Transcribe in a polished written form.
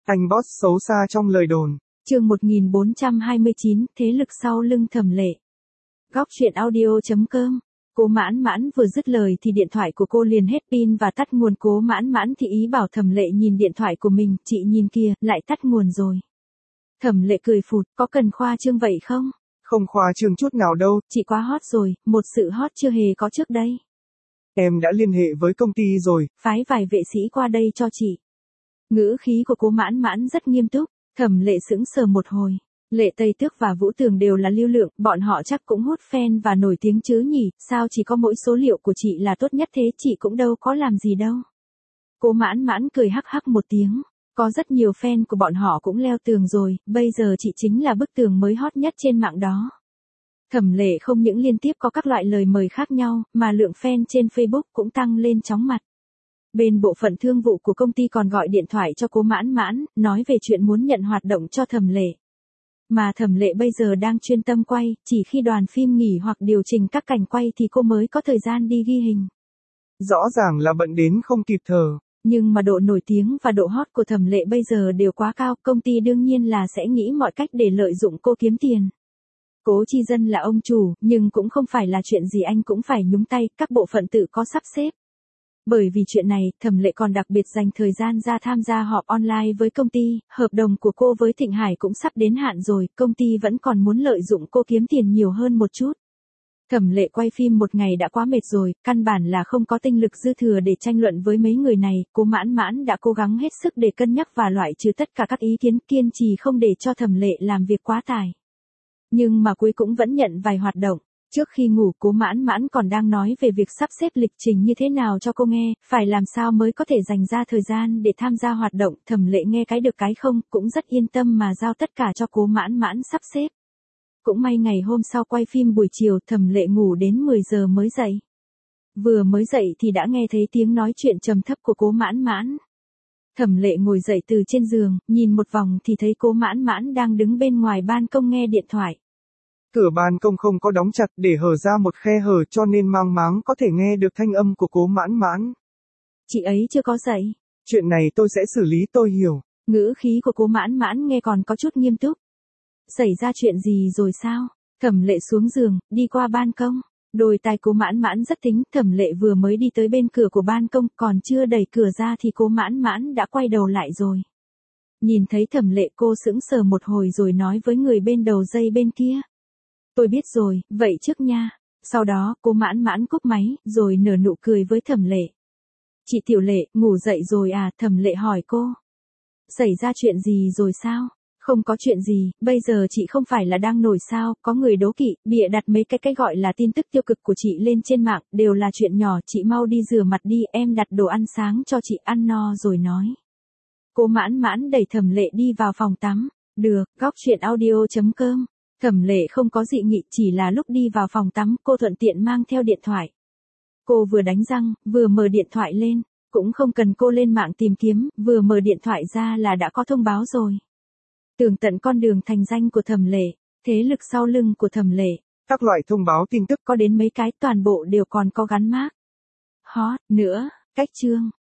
Anh boss xấu xa trong lời đồn. Chương 1429, thế lực sau lưng Thẩm Lệ. Góc truyện audio.com. Cố Mãn Mãn vừa dứt lời thì điện thoại của cô liền hết pin và tắt nguồn. Cố Mãn Mãn thì ý bảo Thẩm Lệ nhìn điện thoại của mình, chị nhìn kìa, lại tắt nguồn rồi. Thẩm Lệ cười phụt, có cần khoa trương vậy không? Không khoa trương chút nào đâu. Chị quá hot rồi, một sự hot chưa hề có trước đây. Em đã liên hệ với công ty rồi. Phái vài vệ sĩ qua đây cho chị. Ngữ khí của Cố Mãn Mãn rất nghiêm túc. Thẩm Lệ sững sờ một hồi. Lệ Tây Tước và Vũ Tường đều là lưu lượng, bọn họ chắc cũng hút fan và nổi tiếng chứ nhỉ, sao chỉ có mỗi số liệu của chị là tốt nhất thế, chị cũng đâu có làm gì đâu. Cố Mãn Mãn cười hắc hắc một tiếng, có rất nhiều fan của bọn họ cũng leo tường rồi, bây giờ chị chính là bức tường mới hot nhất trên mạng đó. Thẩm Lệ không những liên tiếp có các loại lời mời khác nhau, mà lượng fan trên Facebook cũng tăng lên chóng mặt. Bên bộ phận thương vụ của công ty còn gọi điện thoại cho Cố Mãn Mãn, nói về chuyện muốn nhận hoạt động cho Thẩm Lệ. Mà Thẩm Lệ bây giờ đang chuyên tâm quay, chỉ khi đoàn phim nghỉ hoặc điều chỉnh các cảnh quay thì cô mới có thời gian đi ghi hình. Rõ ràng là bận đến không kịp thở. Nhưng mà độ nổi tiếng và độ hot của Thẩm Lệ bây giờ đều quá cao, công ty đương nhiên là sẽ nghĩ mọi cách để lợi dụng cô kiếm tiền. Cố Chi Dân là ông chủ, nhưng cũng không phải là chuyện gì anh cũng phải nhúng tay, các bộ phận tự có sắp xếp. Bởi vì chuyện này, Thẩm Lệ còn đặc biệt dành thời gian ra tham gia họp online với công ty, hợp đồng của cô với Thịnh Hải cũng sắp đến hạn rồi, công ty vẫn còn muốn lợi dụng cô kiếm tiền nhiều hơn một chút. Thẩm Lệ quay phim một ngày đã quá mệt rồi, căn bản là không có tinh lực dư thừa để tranh luận với mấy người này, Cố Mãn Mãn đã cố gắng hết sức để cân nhắc và loại trừ tất cả các ý kiến, kiên trì không để cho Thẩm Lệ làm việc quá tải. Nhưng mà cuối cũng vẫn nhận vài hoạt động. Trước khi ngủ Cố Mãn Mãn còn đang nói về việc sắp xếp lịch trình như thế nào cho cô nghe, phải làm sao mới có thể dành ra thời gian để tham gia hoạt động. Thẩm Lệ nghe cái được cái không, cũng rất yên tâm mà giao tất cả cho Cố Mãn Mãn sắp xếp. Cũng may ngày hôm sau quay phim buổi chiều, Thẩm Lệ ngủ đến 10 giờ mới dậy. Vừa mới dậy thì đã nghe thấy tiếng nói chuyện trầm thấp của Cố Mãn Mãn. Thẩm Lệ ngồi dậy từ trên giường, nhìn một vòng thì thấy Cố Mãn Mãn đang đứng bên ngoài ban công nghe điện thoại. Cửa ban công không có đóng chặt để hở ra một khe hở cho nên mang máng có thể nghe được thanh âm của Cố Mãn Mãn. Chị ấy chưa có dậy. Chuyện này tôi sẽ xử lý, tôi hiểu. Ngữ khí của Cố Mãn Mãn nghe còn có chút nghiêm túc. Xảy ra chuyện gì rồi sao? Thẩm Lệ xuống giường, đi qua ban công. Đôi tai Cố Mãn Mãn rất thính, Thẩm Lệ vừa mới đi tới bên cửa của ban công, còn chưa đẩy cửa ra thì Cố Mãn Mãn đã quay đầu lại rồi. Nhìn thấy Thẩm Lệ cô sững sờ một hồi rồi nói với người bên đầu dây bên kia. Tôi biết rồi, vậy trước nha. Sau đó, Cố Mãn Mãn cúp máy, rồi nở nụ cười với Thẩm Lệ. Chị Tiểu Lệ, ngủ dậy rồi à? Thẩm Lệ hỏi cô. Xảy ra chuyện gì rồi sao? Không có chuyện gì, bây giờ chị không phải là đang nổi sao, có người đố kỵ, bịa đặt mấy cái gọi là tin tức tiêu cực của chị lên trên mạng, đều là chuyện nhỏ, chị mau đi rửa mặt đi, em đặt đồ ăn sáng cho chị ăn no rồi nói. Cố Mãn Mãn đẩy Thẩm Lệ đi vào phòng tắm. Được, góc truyện audio.com. Thẩm Lệ không có dị nghị, chỉ là lúc đi vào phòng tắm, cô thuận tiện mang theo điện thoại. Cô vừa đánh răng, vừa mở điện thoại lên, cũng không cần cô lên mạng tìm kiếm, vừa mở điện thoại ra là đã có thông báo rồi. Tường tận con đường thành danh của Thẩm Lệ, thế lực sau lưng của Thẩm Lệ. Các loại thông báo tin tức có đến mấy cái, toàn bộ đều còn có gắn mác. Hot nữa, cách chương.